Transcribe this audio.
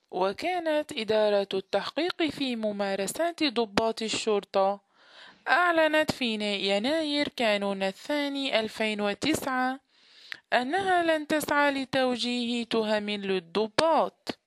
وكانت إدارة التحقيق في ممارسات ضباط الشرطة أعلنت في يناير كانون الثاني 2009 أنها لن تسعى لتوجيه تهم للضباط.